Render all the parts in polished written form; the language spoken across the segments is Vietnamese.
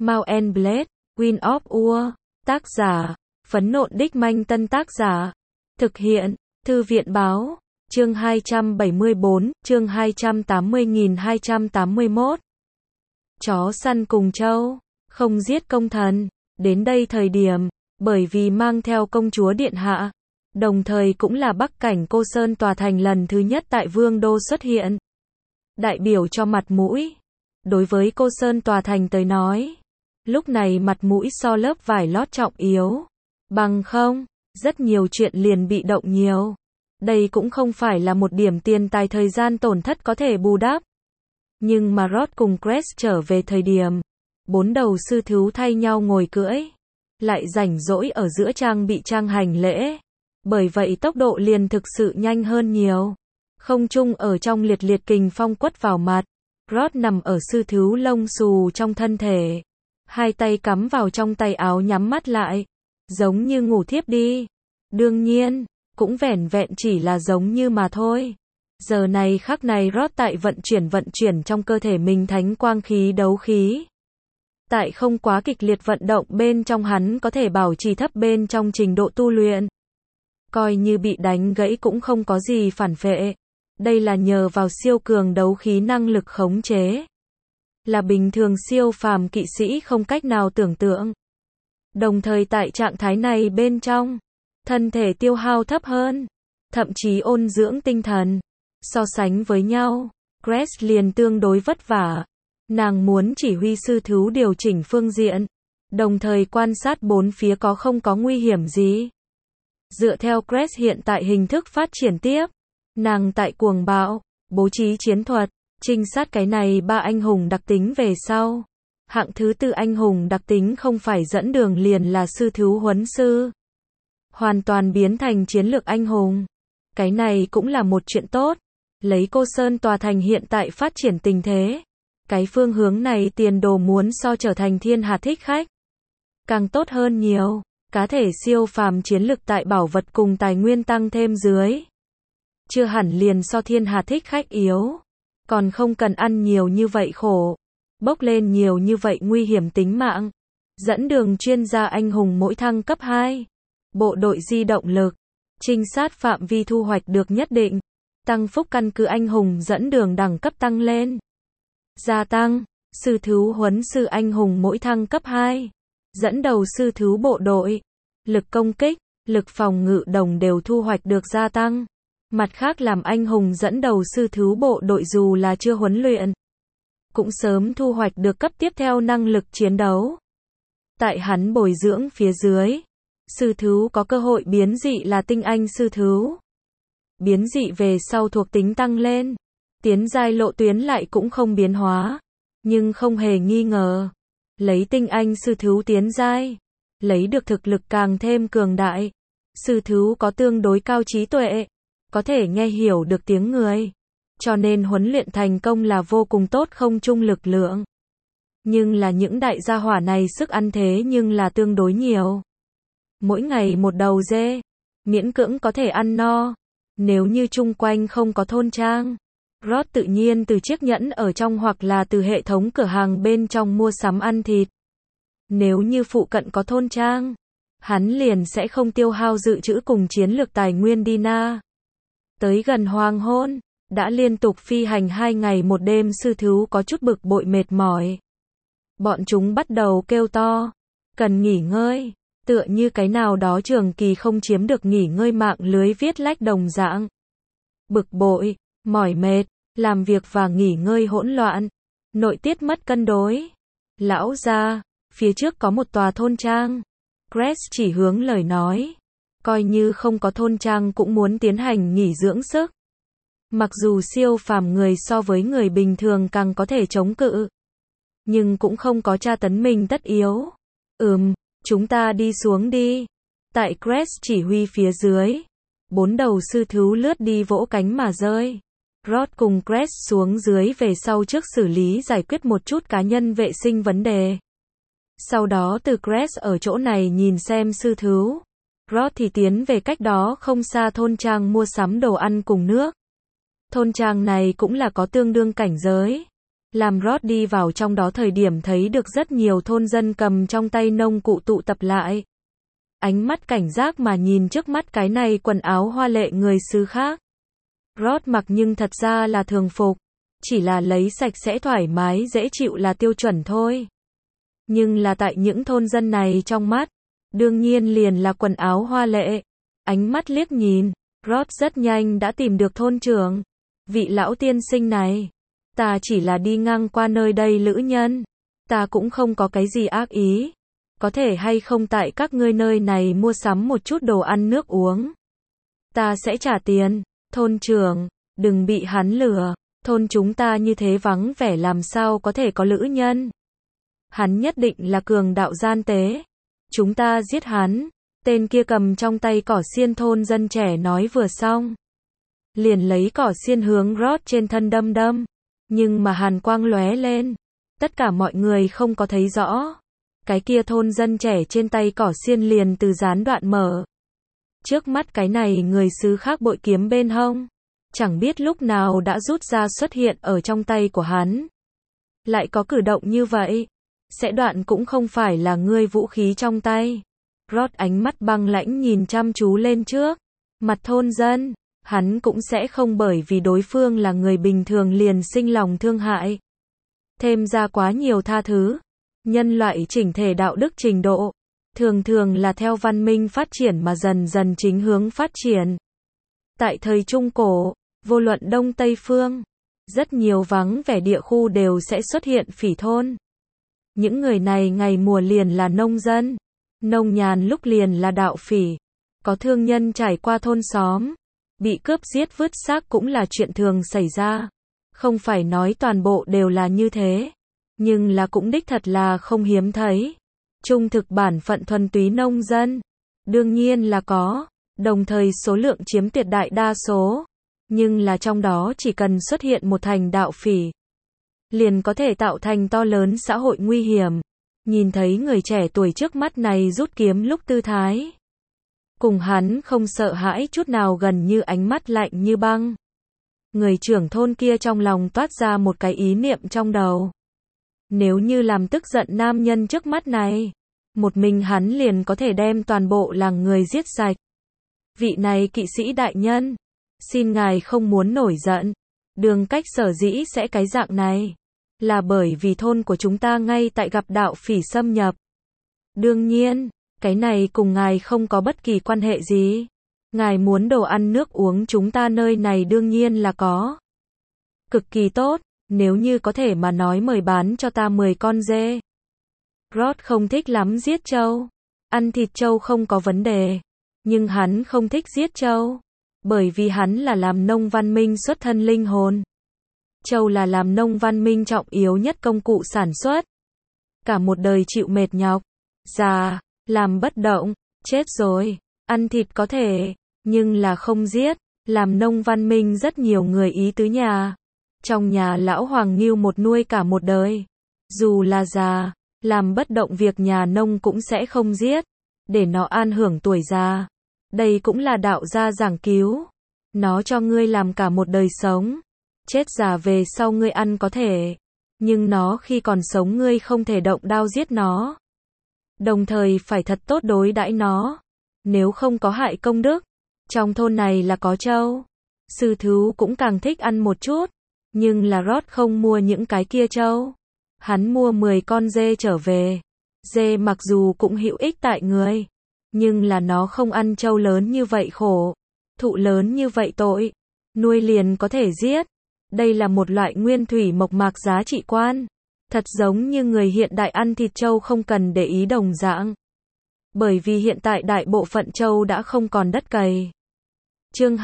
Mount and Blade, Wind of War. Tác giả, Phấn Nộn Đích Manh. Tân tác giả, thực hiện, Thư viện Báo. Chương 274, chương 280.281. Chó săn cùng trâu, không giết công thần. Đến đây thời điểm, bởi vì mang theo công chúa điện hạ, đồng thời cũng là bắc cảnh Cô Sơn tòa thành lần thứ nhất tại Vương đô xuất hiện. Đại biểu cho mặt mũi. Đối với Cô Sơn tòa thành tới nói, lúc này mặt mũi so lớp vải lót trọng yếu. Bằng không, rất nhiều chuyện liền bị động nhiều. Đây cũng không phải là một điểm tiền tài thời gian tổn thất có thể bù đắp. Nhưng mà Rod cùng Cress trở về thời điểm, 4 đầu sư thú thay nhau ngồi cưỡi, lại rảnh rỗi ở giữa trang bị trang hành lễ. Bởi vậy tốc độ liền thực sự nhanh hơn nhiều. Không trung ở trong liệt liệt kình phong quất vào mặt. Rod nằm ở sư thú lông xù trong thân thể. Hai tay cắm vào trong tay áo nhắm mắt lại. Giống như ngủ thiếp đi. Đương nhiên, cũng vẻn vẹn chỉ là giống như mà thôi. Giờ này khắc này Rod tại vận chuyển trong cơ thể mình thánh quang khí đấu khí. Tại không quá kịch liệt vận động bên trong hắn có thể bảo trì thấp bên trong trình độ tu luyện. Coi như bị đánh gãy cũng không có gì phản phệ. Đây là nhờ vào siêu cường đấu khí năng lực khống chế. Là bình thường siêu phàm kỵ sĩ không cách nào tưởng tượng. Đồng thời tại trạng thái này bên trong, thân thể tiêu hao thấp hơn, thậm chí ôn dưỡng tinh thần. So sánh với nhau, Cress liền tương đối vất vả. Nàng muốn chỉ huy sư thú điều chỉnh phương diện, đồng thời quan sát bốn phía có không có nguy hiểm gì. Dựa theo Cress hiện tại hình thức phát triển tiếp, nàng tại cuồng bạo, bố trí chiến thuật, trinh sát cái này 3 anh hùng đặc tính về sau. Hạng thứ 4 anh hùng đặc tính không phải dẫn đường liền là sư thú huấn sư. Hoàn toàn biến thành chiến lược anh hùng. Cái này cũng là một chuyện tốt. Lấy Cô Sơn tòa thành hiện tại phát triển tình thế. Cái phương hướng này tiền đồ muốn so trở thành thiên hà thích khách. Càng tốt hơn nhiều. Cá thể siêu phàm chiến lực tại bảo vật cùng tài nguyên tăng thêm dưới. Chưa hẳn liền so thiên hà thích khách yếu. Còn không cần ăn nhiều như vậy khổ. Bốc lên nhiều như vậy nguy hiểm tính mạng. Dẫn đường chuyên gia anh hùng mỗi thăng cấp 2. Bộ đội di động lực. Trinh sát phạm vi thu hoạch được nhất định. Tăng phúc căn cứ anh hùng dẫn đường đẳng cấp tăng lên. Gia tăng. Sư thú huấn sư anh hùng mỗi thăng cấp 2. Dẫn đầu sư thú bộ đội. Lực công kích, lực phòng ngự đồng đều thu hoạch được gia tăng. Mặt khác làm anh hùng dẫn đầu sư thú bộ đội dù là chưa huấn luyện, cũng sớm thu hoạch được cấp tiếp theo năng lực chiến đấu. Tại hắn bồi dưỡng phía dưới, sư thú có cơ hội biến dị là tinh anh sư thú. Biến dị về sau thuộc tính tăng lên, tiến giai lộ tuyến lại cũng không biến hóa. Nhưng không hề nghi ngờ, lấy tinh anh sư thú tiến giai, lấy được thực lực càng thêm cường đại. Sư thú có tương đối cao trí tuệ, có thể nghe hiểu được tiếng người. Cho nên huấn luyện thành công là vô cùng tốt không chung lực lượng. Nhưng là những đại gia hỏa này sức ăn thế nhưng là tương đối nhiều. Mỗi ngày một đầu dê, miễn cưỡng có thể ăn no. Nếu như chung quanh không có thôn trang, Rod tự nhiên từ chiếc nhẫn ở trong hoặc là từ hệ thống cửa hàng bên trong mua sắm ăn thịt. Nếu như phụ cận có thôn trang, hắn liền sẽ không tiêu hao dự trữ cùng chiến lược tài nguyên Dina. Tới gần hoàng hôn, đã liên tục phi hành 2 ngày một đêm sư thú có chút bực bội mệt mỏi. Bọn chúng bắt đầu kêu to, cần nghỉ ngơi, tựa như cái nào đó trường kỳ không chiếm được nghỉ ngơi mạng lưới viết lách đồng dạng. Bực bội, mỏi mệt, làm việc và nghỉ ngơi hỗn loạn, nội tiết mất cân đối. Lão gia, phía trước có một tòa thôn trang. Cress chỉ hướng lời nói. Coi như không có thôn trang cũng muốn tiến hành nghỉ dưỡng sức. Mặc dù siêu phàm người so với người bình thường càng có thể chống cự, nhưng cũng không có tra tấn mình tất yếu. Chúng ta đi xuống đi. Tại Cress chỉ huy phía dưới, 4 đầu sư thú lướt đi vỗ cánh mà rơi. Rod cùng Cress xuống dưới về sau trước xử lý giải quyết một chút cá nhân vệ sinh vấn đề. Sau đó từ Cress ở chỗ này nhìn xem sư thú. Rod thì tiến về cách đó không xa thôn trang mua sắm đồ ăn cùng nước. Thôn trang này cũng là có tương đương cảnh giới. Làm Rod đi vào trong đó thời điểm thấy được rất nhiều thôn dân cầm trong tay nông cụ tụ tập lại. Ánh mắt cảnh giác mà nhìn trước mắt cái này quần áo hoa lệ người xứ khác. Rod mặc nhưng thật ra là thường phục, chỉ là lấy sạch sẽ thoải mái dễ chịu là tiêu chuẩn thôi. Nhưng là tại những thôn dân này trong mắt, đương nhiên liền là quần áo hoa lệ. Ánh mắt liếc nhìn, Rod rất nhanh đã tìm được thôn trưởng. Vị lão tiên sinh này, ta chỉ là đi ngang qua nơi đây lữ nhân, ta cũng không có cái gì ác ý. Có thể hay không tại các ngươi nơi này mua sắm một chút đồ ăn nước uống. Ta sẽ trả tiền. Thôn trưởng, đừng bị hắn lừa, thôn chúng ta như thế vắng vẻ làm sao có thể có lữ nhân. Hắn nhất định là cường đạo gian tế. Chúng ta giết hắn. Tên kia cầm trong tay cỏ xiên thôn dân trẻ nói vừa xong. Liền lấy cỏ xiên hướng Rod trên thân đâm đâm. Nhưng mà hàn quang lóe lên. Tất cả mọi người không có thấy rõ. Cái kia thôn dân trẻ trên tay cỏ xiên liền từ gián đoạn mở. Trước mắt cái này người xứ khác bội kiếm bên hông. Chẳng biết lúc nào đã rút ra xuất hiện ở trong tay của hắn. Lại có cử động như vậy. Sẽ đoạn cũng không phải là ngươi vũ khí trong tay. Rod ánh mắt băng lãnh nhìn chăm chú lên trước. Mặt thôn dân. Hắn cũng sẽ không bởi vì đối phương là người bình thường liền sinh lòng thương hại. Thêm ra quá nhiều tha thứ. Nhân loại chỉnh thể đạo đức trình độ. Thường thường là theo văn minh phát triển mà dần dần chính hướng phát triển. Tại thời Trung Cổ, vô luận Đông Tây Phương, rất nhiều vắng vẻ địa khu đều sẽ xuất hiện phỉ thôn. Những người này ngày mùa liền là nông dân, nông nhàn lúc liền là đạo phỉ. Có thương nhân trải qua thôn xóm, bị cướp giết vứt xác cũng là chuyện thường xảy ra. Không phải nói toàn bộ đều là như thế, nhưng là cũng đích thật là không hiếm thấy. Trung thực bản phận thuần túy nông dân, đương nhiên là có, đồng thời số lượng chiếm tuyệt đại đa số, nhưng là trong đó chỉ cần xuất hiện một thành đạo phỉ, liền có thể tạo thành to lớn xã hội nguy hiểm. Nhìn thấy người trẻ tuổi trước mắt này rút kiếm lúc tư thái, cùng hắn không sợ hãi chút nào, gần như ánh mắt lạnh như băng. Người trưởng thôn kia trong lòng toát ra một cái ý niệm trong đầu. Nếu như làm tức giận nam nhân trước mắt này, một mình hắn liền có thể đem toàn bộ làng người giết sạch. Vị này kỵ sĩ đại nhân, xin ngài không muốn nổi giận. Đường cách sở dĩ sẽ cái dạng này, là bởi vì thôn của chúng ta ngay tại gặp đạo phỉ xâm nhập. Đương nhiên, cái này cùng ngài không có bất kỳ quan hệ gì. Ngài muốn đồ ăn nước uống chúng ta nơi này đương nhiên là có. Cực kỳ tốt. Nếu như có thể mà nói mời bán cho ta 10 con dê. Rod không thích lắm giết trâu. Ăn thịt trâu không có vấn đề. Nhưng hắn không thích giết trâu. Bởi vì hắn là làm nông văn minh xuất thân linh hồn. Trâu là làm nông văn minh trọng yếu nhất công cụ sản xuất. Cả một đời chịu mệt nhọc. Già, làm bất động, chết rồi. Ăn thịt có thể, nhưng là không giết. Làm nông văn minh rất nhiều người ý tứ nhà. Trong nhà lão Hoàng Ngưu một nuôi cả một đời. Dù là già, làm bất động việc nhà nông cũng sẽ không giết. Để nó an hưởng tuổi già. Đây cũng là đạo gia giảng cứu. Nó cho ngươi làm cả một đời sống. Chết già về sau ngươi ăn có thể. Nhưng nó khi còn sống ngươi không thể động đao giết nó. Đồng thời phải thật tốt đối đãi nó. Nếu không có hại công đức. Trong thôn này là có trâu. Sư thú cũng càng thích ăn một chút. Nhưng là Rod không mua những cái kia trâu. Hắn mua 10 con dê trở về. Dê mặc dù cũng hữu ích tại người. Nhưng là nó không ăn trâu lớn như vậy khổ. Thụ lớn như vậy tội. Nuôi liền có thể giết. Đây là một loại nguyên thủy mộc mạc giá trị quan. Thật giống như người hiện đại ăn thịt trâu không cần để ý đồng dạng. Bởi vì hiện tại đại bộ phận trâu đã không còn đất cày. Chương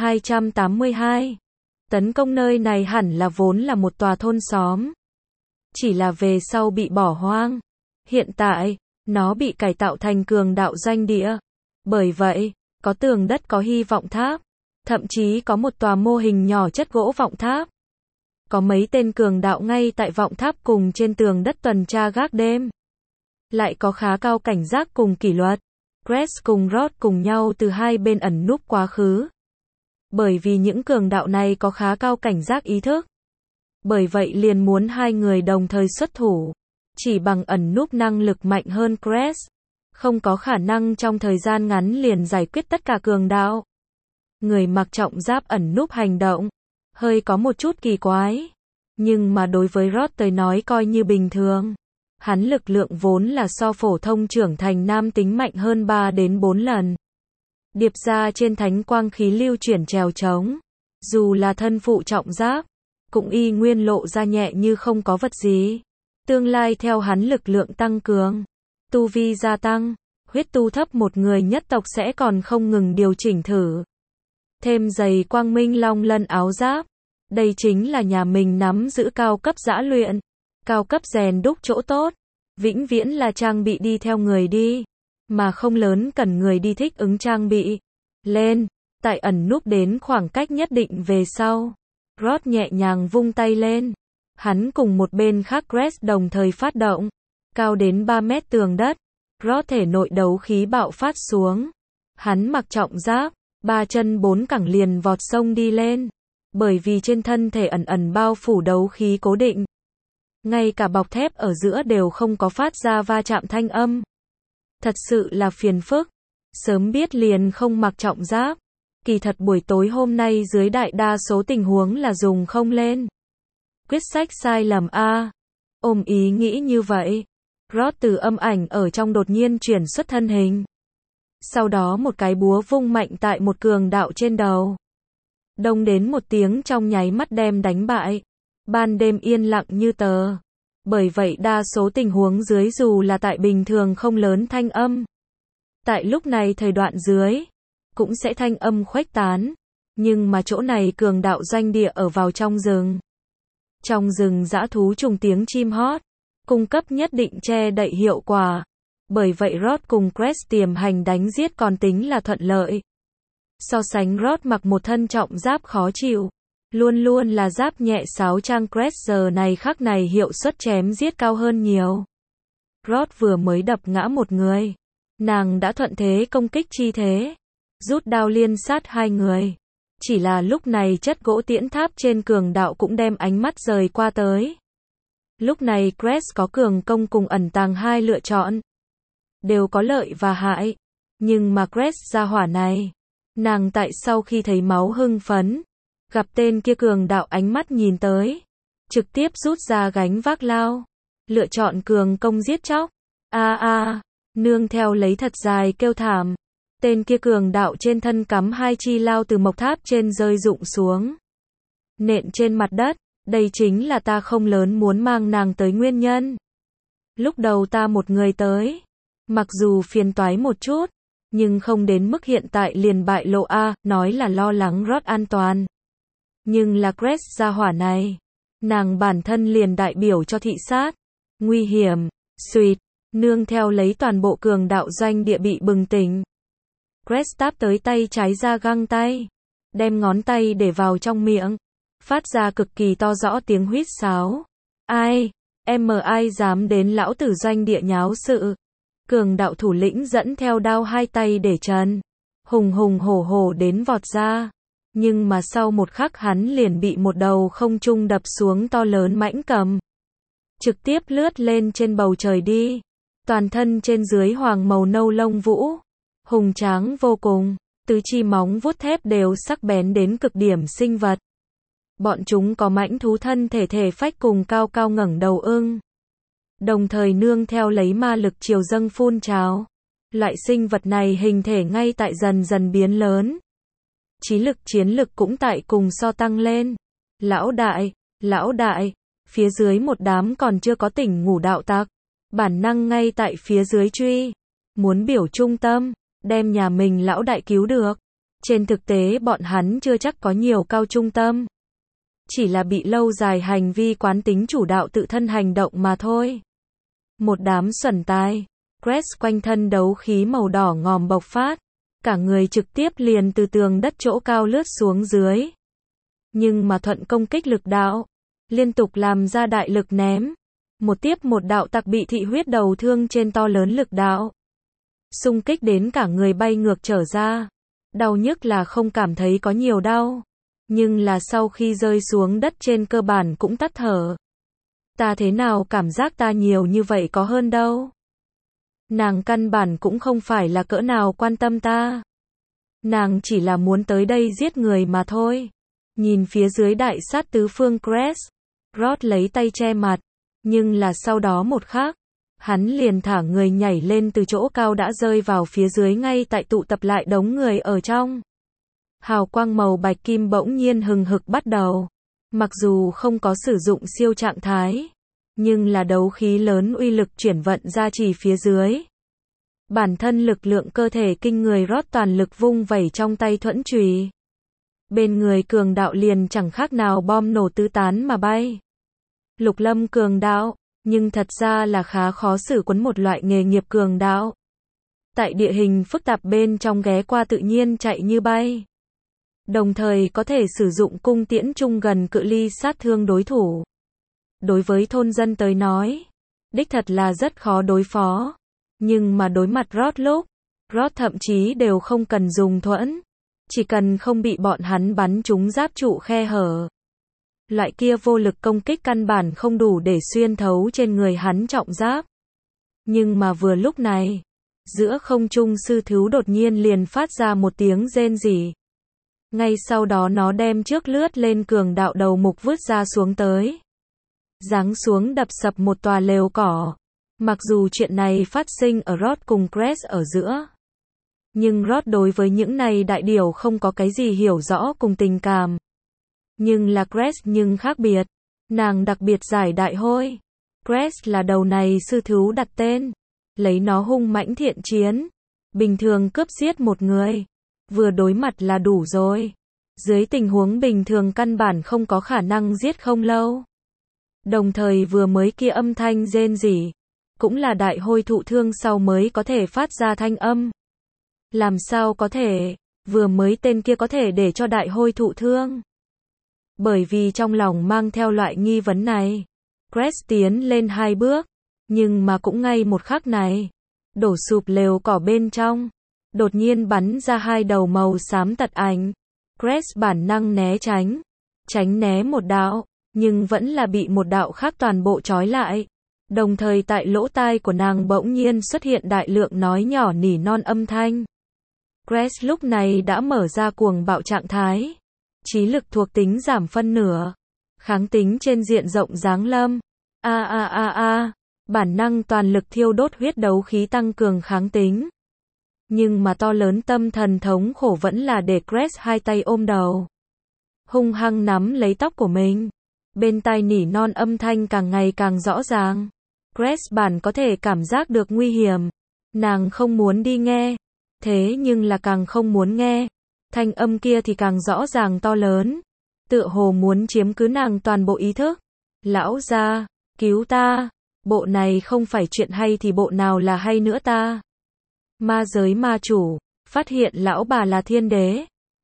282. Tấn công nơi này hẳn là vốn là một tòa thôn xóm. Chỉ là về sau bị bỏ hoang. Hiện tại, nó bị cải tạo thành cường đạo doanh địa. Bởi vậy, có tường đất có hy vọng tháp. Thậm chí có một tòa mô hình nhỏ chất gỗ vọng tháp. Có mấy tên cường đạo ngay tại vọng tháp cùng trên tường đất tuần tra gác đêm. Lại có khá cao cảnh giác cùng kỷ luật. Grace cùng Rod cùng nhau từ hai bên ẩn núp quá khứ. Bởi vì những cường đạo này có khá cao cảnh giác ý thức. Bởi vậy liền muốn hai người đồng thời xuất thủ. Chỉ bằng ẩn núp năng lực mạnh hơn Crest, không có khả năng trong thời gian ngắn liền giải quyết tất cả cường đạo. Người mặc trọng giáp ẩn núp hành động, hơi có một chút kỳ quái. Nhưng mà đối với Roth tới nói coi như bình thường. Hắn lực lượng vốn là so phổ thông trưởng thành nam tính mạnh hơn 3 đến 4 lần. Điệp ra trên thánh quang khí lưu chuyển trèo trống. Dù là thân phụ trọng giáp, cũng y nguyên lộ ra nhẹ như không có vật gì. Tương lai theo hắn lực lượng tăng cường, tu vi gia tăng, huyết tu thấp một người nhất tộc sẽ còn không ngừng điều chỉnh thử. Thêm giày quang minh long lân áo giáp. Đây chính là nhà mình nắm giữ cao cấp dã luyện, cao cấp rèn đúc chỗ tốt. Vĩnh viễn là trang bị đi theo người đi, mà không lớn cần người đi thích ứng trang bị. Lên, tại ẩn núp đến khoảng cách nhất định về sau. Roth nhẹ nhàng vung tay lên. Hắn cùng một bên khác Crest đồng thời phát động. Cao đến 3 mét tường đất. Roth thể nội đấu khí bạo phát xuống. Hắn mặc trọng giáp, 3 chân 4 cẳng liền vọt sông đi lên. Bởi vì trên thân thể ẩn ẩn bao phủ đấu khí cố định. Ngay cả bọc thép ở giữa đều không có phát ra va chạm thanh âm. Thật sự là phiền phức. Sớm biết liền không mặc trọng giáp. Kỳ thật buổi tối hôm nay dưới đại đa số tình huống là dùng không lên. Quyết sách sai lầm a. Ôm ý nghĩ như vậy. Roth từ âm ảnh ở trong đột nhiên chuyển xuất thân hình. Sau đó một cái búa vung mạnh tại một cường đạo trên đầu. Đông đến một tiếng trong nháy mắt đem đánh bại. Ban đêm yên lặng như tờ. Bởi vậy đa số tình huống dưới dù là tại bình thường không lớn thanh âm. Tại lúc này thời đoạn dưới, cũng sẽ thanh âm khuếch tán. Nhưng mà chỗ này cường đạo doanh địa ở vào trong rừng. Trong rừng dã thú trùng tiếng chim hót, cung cấp nhất định che đậy hiệu quả. Bởi vậy Roth cùng Crest tiềm hành đánh giết còn tính là thuận lợi. So sánh Roth mặc một thân trọng giáp khó chịu. Luôn luôn là giáp nhẹ sáo trang Crest giờ này khắc này hiệu suất chém giết cao hơn nhiều. Roth vừa mới đập ngã một người. Nàng đã thuận thế công kích chi thế. Rút đao liên sát hai người. Chỉ là lúc này chất gỗ tiễn tháp trên cường đạo cũng đem ánh mắt rời qua tới. Lúc này Crest có cường công cùng ẩn tàng hai lựa chọn. Đều có lợi và hại. Nhưng mà Crest ra hỏa này. Nàng tại sau khi thấy máu hưng phấn. Gặp tên kia cường đạo ánh mắt nhìn tới. Trực tiếp rút ra gánh vác lao. Lựa chọn cường công giết chóc. Nương theo lấy thật dài kêu thảm. Tên kia cường đạo trên thân cắm hai chi lao từ mộc tháp trên rơi rụng xuống. Nện trên mặt đất. Đây chính là ta không lớn muốn mang nàng tới nguyên nhân. Lúc đầu ta một người tới. Mặc dù phiền toái một chút. Nhưng không đến mức hiện tại liền bại lộ nói là lo lắng Roth an toàn. Nhưng là Crest gia hỏa này. Nàng bản thân liền đại biểu cho thị sát. Nguy hiểm, suýt, nương theo lấy toàn bộ cường đạo doanh địa bị bừng tỉnh. Crest táp tới tay trái ra găng tay. Đem ngón tay để vào trong miệng. Phát ra cực kỳ to rõ tiếng huýt sáo. Ai dám đến lão tử doanh địa nháo sự. Cường đạo thủ lĩnh dẫn theo đao hai tay để trần. Hùng hùng hổ hổ đến vọt ra. Nhưng mà sau một khắc hắn liền bị một đầu không trung đập xuống to lớn mãnh cầm. Trực tiếp lướt lên trên bầu trời đi. Toàn thân trên dưới hoàng màu nâu lông vũ. Hùng tráng vô cùng. Tứ chi móng vuốt thép đều sắc bén đến cực điểm sinh vật. Bọn chúng có mãnh thú thân thể phách cùng cao cao ngẩng đầu ưng. Đồng thời nương theo lấy ma lực triều dâng phun trào. Loại sinh vật này hình thể ngay tại dần dần biến lớn. Chí lực chiến lực cũng tại cùng so tăng lên. Lão đại, phía dưới một đám còn chưa có tỉnh ngủ đạo tặc. Bản năng ngay tại phía dưới truy. Muốn biểu trung tâm, đem nhà mình lão đại cứu được. Trên thực tế bọn hắn chưa chắc có nhiều cao trung tâm. Chỉ là bị lâu dài hành vi quán tính chủ đạo tự thân hành động mà thôi. Một đám xuẩn tai. Crest quanh thân đấu khí màu đỏ ngòm bộc phát. Cả người trực tiếp liền từ tường đất chỗ cao lướt xuống dưới. Nhưng mà thuận công kích lực đạo. Liên tục làm ra đại lực ném. Một tiếp một đạo tặc bị thị huyết đầu thương trên to lớn lực đạo. Xung kích đến cả người bay ngược trở ra. Đau nhức là không cảm thấy có nhiều đau. Nhưng là sau khi rơi xuống đất trên cơ bản cũng tắt thở. Ta thế nào cảm giác ta nhiều như vậy có hơn đâu. Nàng căn bản cũng không phải là cỡ nào quan tâm ta. Nàng chỉ là muốn tới đây giết người mà thôi. Nhìn phía dưới đại sát tứ phương Crest, Rod lấy tay che mặt. Nhưng là sau đó một khắc, hắn liền thả người nhảy lên từ chỗ cao đã rơi vào phía dưới ngay tại tụ tập lại đống người ở trong. Hào quang màu bạch kim bỗng nhiên hừng hực bắt đầu. Mặc dù không có sử dụng siêu trạng thái, nhưng là đấu khí lớn uy lực chuyển vận ra chỉ phía dưới. Bản thân lực lượng cơ thể kinh người Rod toàn lực vung vẩy trong tay thuẫn chùy. Bên người cường đạo liền chẳng khác nào bom nổ tứ tán mà bay. Lục Lâm cường đạo, nhưng thật ra là khá khó xử quấn một loại nghề nghiệp cường đạo. Tại địa hình phức tạp bên trong ghé qua tự nhiên chạy như bay. Đồng thời có thể sử dụng cung tiễn trung gần cự ly sát thương đối thủ. Đối với thôn dân tới nói, đích thật là rất khó đối phó. Nhưng mà đối mặt Rod thậm chí đều không cần dùng thuẫn. Chỉ cần không bị bọn hắn bắn trúng giáp trụ khe hở. Loại kia vô lực công kích căn bản không đủ để xuyên thấu trên người hắn trọng giáp. Nhưng mà vừa lúc này, giữa không trung sư thú đột nhiên liền phát ra một tiếng rên rỉ. Ngay sau đó nó đem trước lướt lên cường đạo đầu mục vứt ra xuống tới. Giáng xuống đập sập một tòa lều cỏ. Mặc dù chuyện này phát sinh ở Rod cùng Crest ở giữa. Nhưng Rod đối với những này đại điểu không có cái gì hiểu rõ cùng tình cảm. Nhưng là Crest nhưng khác biệt. Nàng đặc biệt giải đại hôi. Crest là đầu này sư thú đặt tên. Lấy nó hung mãnh thiện chiến. Bình thường cướp giết một người. Vừa đối mặt là đủ rồi. Dưới tình huống bình thường căn bản không có khả năng giết không lâu. Đồng thời vừa mới kia âm thanh rên rỉ. Cũng là đại hôi thụ thương sau mới có thể phát ra thanh âm. Làm sao có thể, vừa mới tên kia có thể để cho đại hôi thụ thương. Bởi vì trong lòng mang theo loại nghi vấn này. Crest tiến lên 2 bước. Nhưng mà cũng ngay một khắc này. Đổ sụp lều cỏ bên trong. Đột nhiên bắn ra 2 đầu màu xám tật ảnh. Crest bản năng né tránh. Tránh né một đạo. Nhưng vẫn là bị một đạo khác toàn bộ trói lại. Đồng thời tại lỗ tai của nàng bỗng nhiên xuất hiện đại lượng nói nhỏ nỉ non âm thanh. Crest lúc này đã mở ra cuồng bạo trạng thái. Trí lực thuộc tính giảm phân nửa. Kháng tính trên diện rộng giáng lâm. Bản năng toàn lực thiêu đốt huyết đấu khí tăng cường kháng tính. Nhưng mà to lớn tâm thần thống khổ vẫn là để Crest hai tay ôm đầu. Hung hăng nắm lấy tóc của mình. Bên tai nỉ non âm thanh càng ngày càng rõ ràng. Crest bản có thể cảm giác được nguy hiểm. Nàng không muốn đi nghe. Thế nhưng là càng không muốn nghe. Thanh âm kia thì càng rõ ràng to lớn. Tựa hồ muốn chiếm cứ nàng toàn bộ ý thức. Lão gia, cứu ta. Bộ này không phải chuyện hay thì bộ nào là hay nữa ta. Ma giới ma chủ, phát hiện lão bà là thiên đế.